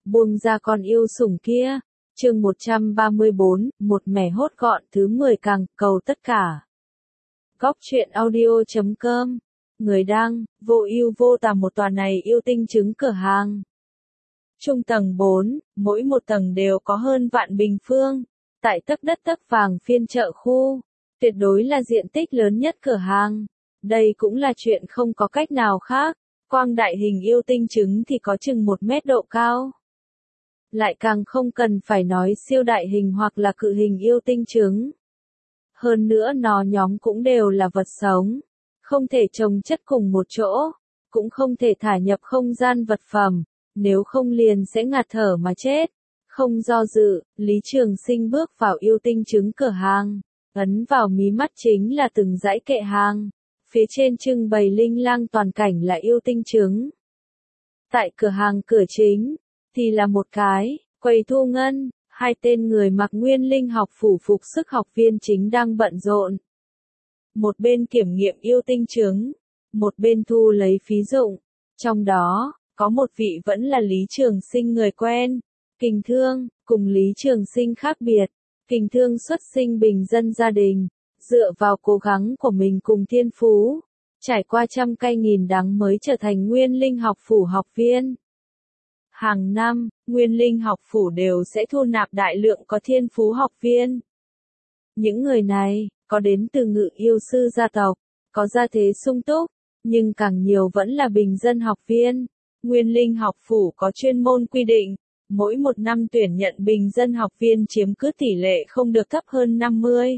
buông ra con yêu sủng kia. Chương 134, một mẻ hốt gọn thứ 10 càng, cầu tất cả. Góc truyện audio.com. Người đăng, vô ưu vô tà một tòa này yêu tinh trứng cửa hàng. Trung tầng 4, mỗi một tầng đều có hơn vạn bình phương. Tại tấc đất tấc vàng phiên chợ khu, tuyệt đối là diện tích lớn nhất cửa hàng. Đây cũng là chuyện không có cách nào khác. Quang đại hình yêu tinh trứng thì có chừng 1 mét độ cao. Lại càng không cần phải nói siêu đại hình hoặc là cự hình yêu tinh trứng. Hơn nữa nó nhóm cũng đều là vật sống. Không thể chồng chất cùng một chỗ. Cũng không thể thả nhập không gian vật phẩm. Nếu không liền sẽ ngạt thở mà chết. Không do dự, Lý Trường Sinh bước vào yêu tinh trứng cửa hàng. Ấn vào mí mắt chính là từng dãy kệ hàng. Phía trên trưng bày linh lang toàn cảnh là yêu tinh trứng. Tại cửa hàng cửa chính, thì là một cái, quầy thu ngân, 2 tên người mặc nguyên linh học phủ phục sức học viên chính đang bận rộn. Một bên kiểm nghiệm yêu tinh trứng, một bên thu lấy phí dụng. Trong đó, có một vị vẫn là Lý Trường Sinh người quen. Kình Thương, cùng Lý Trường Sinh khác biệt. Kình Thương xuất sinh bình dân gia đình. Dựa vào cố gắng của mình cùng thiên phú, trải qua trăm cay nghìn đắng mới trở thành nguyên linh học phủ học viên. Hàng năm, nguyên linh học phủ đều sẽ thu nạp đại lượng có thiên phú học viên. Những người này, có đến từ ngự yêu sư gia tộc, có gia thế sung túc, nhưng càng nhiều vẫn là bình dân học viên. Nguyên linh học phủ có chuyên môn quy định, mỗi một năm tuyển nhận bình dân học viên chiếm cứ tỷ lệ không được thấp hơn 50.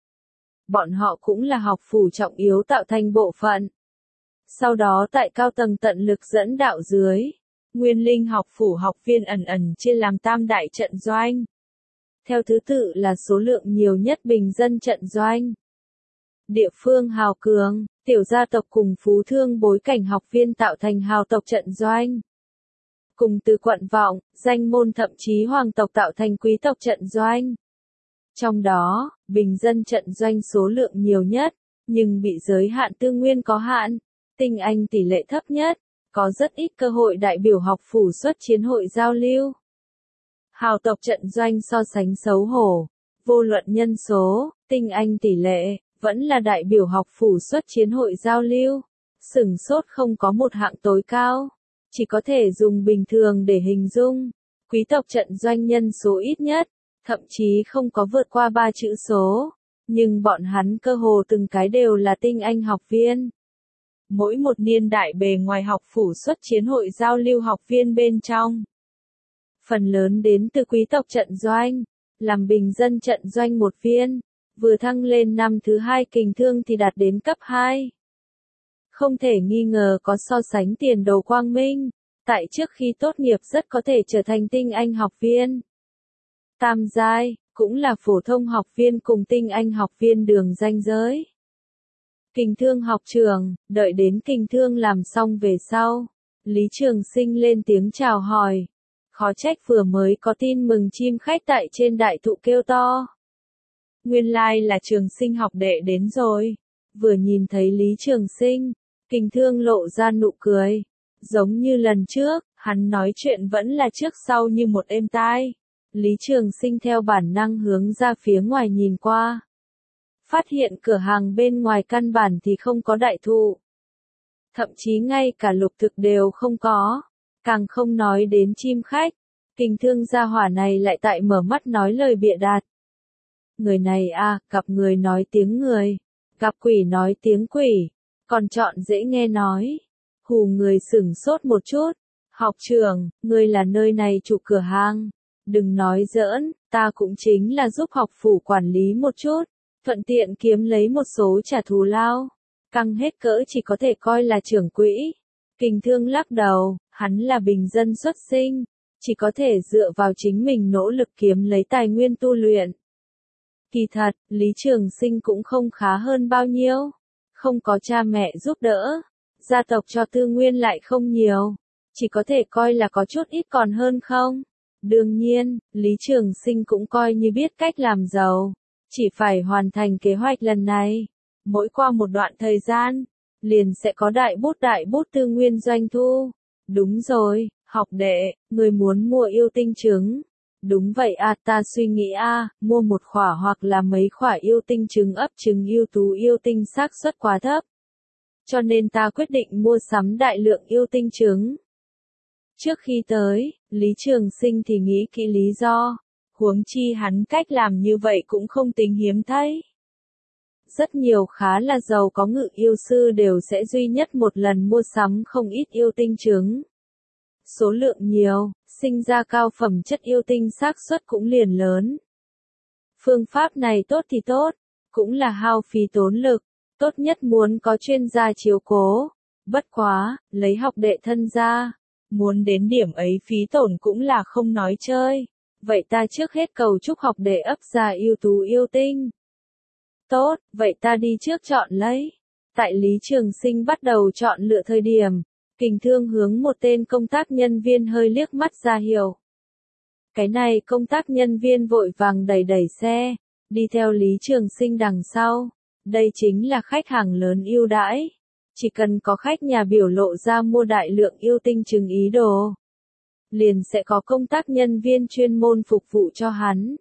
Bọn họ cũng là học phủ trọng yếu tạo thành bộ phận. Sau đó tại cao tầng tận lực dẫn đạo dưới, nguyên linh học phủ học viên ẩn chia làm tam đại trận doanh. Theo thứ tự là số lượng nhiều nhất bình dân trận doanh. Địa phương hào cường, tiểu gia tộc cùng phú thương bối cảnh học viên tạo thành hào tộc trận doanh. Cùng từ quận vọng, danh môn thậm chí hoàng tộc tạo thành quý tộc trận doanh. Trong đó, bình dân trận doanh số lượng nhiều nhất, nhưng bị giới hạn tư nguyên có hạn, tinh anh tỷ lệ thấp nhất, có rất ít cơ hội đại biểu học phủ xuất chiến hội giao lưu. Hào tộc trận doanh so sánh xấu hổ, vô luận nhân số, tinh anh tỷ lệ, vẫn là đại biểu học phủ xuất chiến hội giao lưu. Sửng sốt không có một hạng tối cao, chỉ có thể dùng bình thường để hình dung. Quý tộc trận doanh nhân số ít nhất, thậm chí không có vượt qua 3 chữ số, nhưng bọn hắn cơ hồ từng cái đều là tinh anh học viên. Mỗi một niên đại bề ngoài học phủ xuất chiến hội giao lưu học viên bên trong. Phần lớn đến từ quý tộc trận doanh, làm bình dân trận doanh một viên, vừa thăng lên năm thứ 2 Kình Thương thì đạt đến cấp 2. Không thể nghi ngờ có so sánh tiền đồ quang minh, tại trước khi tốt nghiệp rất có thể trở thành tinh anh học viên. Tam giai, cũng là phổ thông học viên cùng tinh anh học viên đường ranh giới. Kình Thương học trường, đợi đến Kình Thương làm xong về sau. Lý Trường Sinh lên tiếng chào hỏi. Khó trách vừa mới có tin mừng chim khách tại trên đại thụ kêu to. Nguyên lai là Trường Sinh học đệ đến rồi. Vừa nhìn thấy Lý Trường Sinh, Kình Thương lộ ra nụ cười. Giống như lần trước, hắn nói chuyện vẫn là trước sau như một êm tai. Lý Trường Sinh theo bản năng hướng ra phía ngoài nhìn qua. Phát hiện cửa hàng bên ngoài căn bản thì không có đại thụ. Thậm chí ngay cả lục thực đều không có. Càng không nói đến chim khách. Kình Thương gia hỏa này lại tại mở mắt nói lời bịa đặt. Người này à, gặp người nói tiếng người. Gặp quỷ nói tiếng quỷ. Còn chọn dễ nghe nói. Hù người sửng sốt một chút. Học trưởng, ngươi là nơi này chủ cửa hàng. Đừng nói giỡn, ta cũng chính là giúp học phủ quản lý một chút, thuận tiện kiếm lấy một số trả thù lao. Căng hết cỡ chỉ có thể coi là trưởng quỹ. Kình Thương lắc đầu, hắn là bình dân xuất sinh, chỉ có thể dựa vào chính mình nỗ lực kiếm lấy tài nguyên tu luyện. Kỳ thật, Lý Trường Sinh cũng không khá hơn bao nhiêu, không có cha mẹ giúp đỡ, gia tộc cho tư nguyên lại không nhiều, chỉ có thể coi là có chút ít còn hơn không. Đương nhiên, Lý Trường Sinh cũng coi như biết cách làm giàu, chỉ phải hoàn thành kế hoạch lần này. Mỗi qua một đoạn thời gian, liền sẽ có đại bút tư nguyên doanh thu. Đúng rồi, Học đệ, người muốn mua yêu tinh trứng. Đúng vậy à, ta suy nghĩ mua một khỏa hoặc là mấy khỏa yêu tinh trứng ấp trứng ưu tú yêu tinh xác suất quá thấp. Cho nên ta quyết định mua sắm đại lượng yêu tinh trứng. Trước khi tới, Lý Trường Sinh thì nghĩ kỹ lý do, huống chi hắn cách làm như vậy cũng không tính hiếm thấy. Rất nhiều khá là giàu có ngự yêu sư đều sẽ duy nhất một lần mua sắm không ít yêu tinh trứng. Số lượng nhiều, sinh ra cao phẩm chất yêu tinh xác suất cũng liền lớn. Phương pháp này tốt thì tốt, cũng là hao phí tốn lực, tốt nhất muốn có chuyên gia chiếu cố. Bất quá, lấy học đệ thân ra, muốn đến điểm ấy phí tổn cũng là không nói chơi. Vậy ta trước hết cầu chúc học đệ ấp ra yêu tú yêu tinh. Tốt, vậy ta đi trước chọn lấy. Tại Lý Trường Sinh bắt đầu chọn lựa thời điểm, Kình Thương hướng một tên công tác nhân viên hơi liếc mắt ra hiệu. Cái này công tác nhân viên vội vàng đẩy xe, đi theo Lý Trường Sinh đằng sau. Đây chính là khách hàng lớn ưu đãi. Chỉ cần có khách nhà biểu lộ ra mua đại lượng yêu tinh trứng ý đồ, liền sẽ có công tác nhân viên chuyên môn phục vụ cho hắn.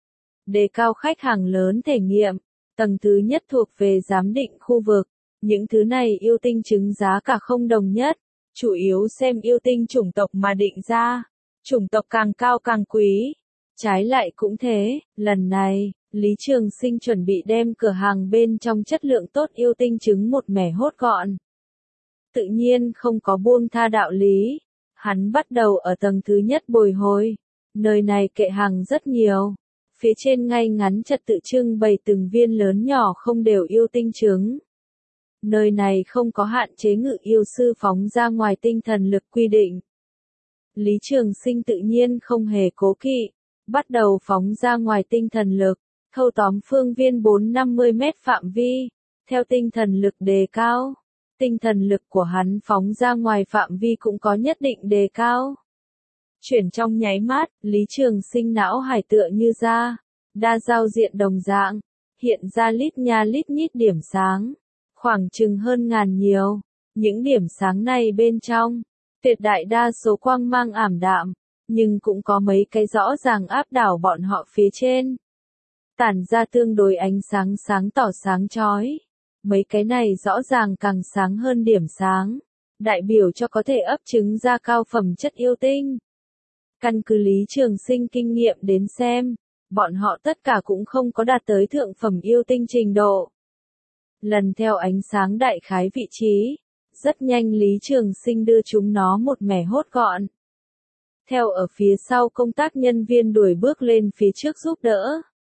Đề cao khách hàng lớn thể nghiệm, tầng thứ nhất thuộc về giám định khu vực. Những thứ này yêu tinh trứng giá cả không đồng nhất, chủ yếu xem yêu tinh chủng tộc mà định ra. Chủng tộc càng cao càng quý. Trái lại cũng thế, lần này, Lý Trường Sinh chuẩn bị đem cửa hàng bên trong chất lượng tốt yêu tinh trứng một mẻ hốt gọn. Tự nhiên không có buông tha đạo lý. Hắn bắt đầu ở tầng thứ nhất bồi hồi. Nơi này kệ hàng rất nhiều. Phía trên ngay ngắn trật tự trưng bày từng viên lớn nhỏ không đều yêu tinh trứng. Nơi này không có hạn chế ngự yêu sư phóng ra ngoài tinh thần lực quy định. Lý Trường Sinh tự nhiên không hề cố kỵ, bắt đầu phóng ra ngoài tinh thần lực, thâu tóm phương viên 450 mét phạm vi, theo tinh thần lực đề cao. Tinh thần lực của hắn phóng ra ngoài phạm vi cũng có nhất định đề cao. Chuyển trong nháy mắt, Lý Trường Sinh não hải tựa như ra, đa giao diện đồng dạng, hiện ra lít nha lít nhít điểm sáng, khoảng chừng hơn ngàn nhiều. Những điểm sáng này bên trong, tuyệt đại đa số quang mang ảm đạm, nhưng cũng có mấy cái rõ ràng áp đảo bọn họ phía trên. Tản ra tương đối ánh sáng sáng tỏ sáng chói. Mấy cái này rõ ràng càng sáng hơn điểm sáng, đại biểu cho có thể ấp trứng ra cao phẩm chất yêu tinh. Căn cứ Lý Trường Sinh kinh nghiệm đến xem, bọn họ tất cả cũng không có đạt tới thượng phẩm yêu tinh trình độ. Lần theo ánh sáng đại khái vị trí, rất nhanh Lý Trường Sinh đưa chúng nó một mẻ hốt gọn. Theo ở phía sau công tác nhân viên đuổi bước lên phía trước giúp đỡ.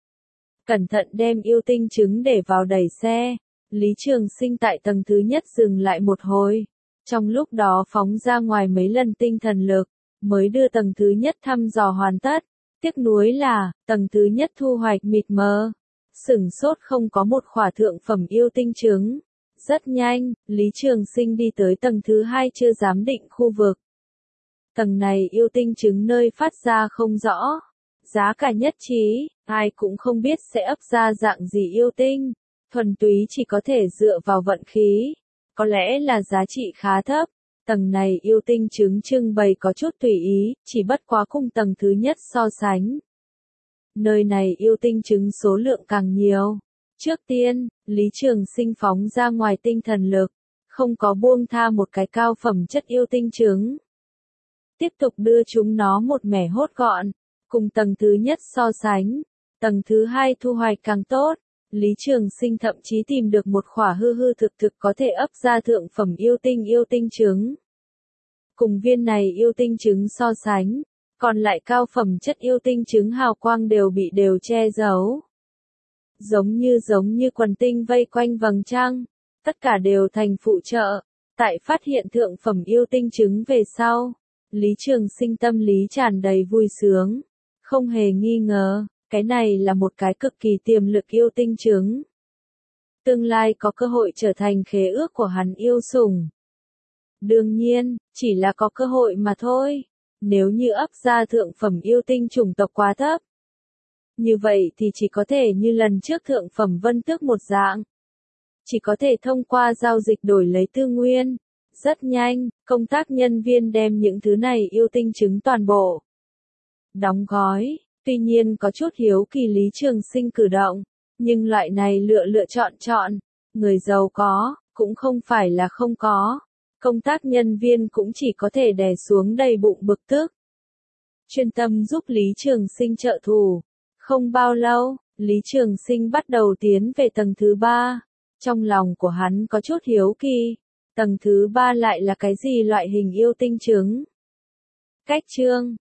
Cẩn thận đem yêu tinh trứng để vào đẩy xe. Lý Trường Sinh tại tầng thứ nhất dừng lại một hồi. Trong lúc đó phóng ra ngoài mấy lần tinh thần lực, mới đưa tầng thứ nhất thăm dò hoàn tất. Tiếc nuối là, tầng thứ nhất thu hoạch mịt mờ. Sửng sốt không có một khỏa thượng phẩm yêu tinh trứng. Rất nhanh, Lý Trường Sinh đi tới tầng thứ hai chưa giám định khu vực. Tầng này yêu tinh trứng nơi phát ra không rõ. Giá cả nhất trí, ai cũng không biết sẽ ấp ra dạng gì yêu tinh. Thuần túy chỉ có thể dựa vào vận khí. Có lẽ là giá trị khá thấp. Tầng này yêu tinh trứng trưng bày có chút tùy ý, chỉ bất quá cùng tầng thứ nhất so sánh. Nơi này yêu tinh trứng số lượng càng nhiều. Trước tiên, Lý Trường Sinh phóng ra ngoài tinh thần lực, không có buông tha một cái cao phẩm chất yêu tinh trứng. Tiếp tục đưa chúng nó một mẻ hốt gọn, cùng tầng thứ nhất so sánh, tầng thứ hai thu hoạch càng tốt. Lý Trường Sinh thậm chí tìm được một khỏa hư hư thực thực có thể ấp ra thượng phẩm yêu tinh trứng. Cùng viên này yêu tinh trứng so sánh, còn lại cao phẩm chất yêu tinh trứng hào quang đều che giấu. Giống như quần tinh vây quanh vầng trăng, tất cả đều thành phụ trợ. Tại phát hiện thượng phẩm yêu tinh trứng về sau, Lý Trường Sinh tâm lý tràn đầy vui sướng. Không hề nghi ngờ, cái này là một cái cực kỳ tiềm lực yêu tinh trứng. Tương lai có cơ hội trở thành khế ước của hắn yêu sủng. Đương nhiên, chỉ là có cơ hội mà thôi. Nếu như ấp ra thượng phẩm yêu tinh chủng tộc quá thấp, như vậy thì chỉ có thể như lần trước thượng phẩm vân tước một dạng. Chỉ có thể thông qua giao dịch đổi lấy tư nguyên. Rất nhanh, công tác nhân viên đem những thứ này yêu tinh trứng toàn bộ đóng gói. Tuy nhiên có chút hiếu kỳ Lý Trường Sinh cử động, nhưng loại này lựa chọn, người giàu có, cũng không phải là không có. Công tác nhân viên cũng chỉ có thể đè xuống đầy bụng bực tức. Chuyên tâm giúp Lý Trường Sinh trợ thủ. Không bao lâu, Lý Trường Sinh bắt đầu tiến về tầng thứ 3. Trong lòng của hắn có chút hiếu kỳ. Tầng thứ 3 lại là cái gì loại hình yêu tinh trứng? Cách chương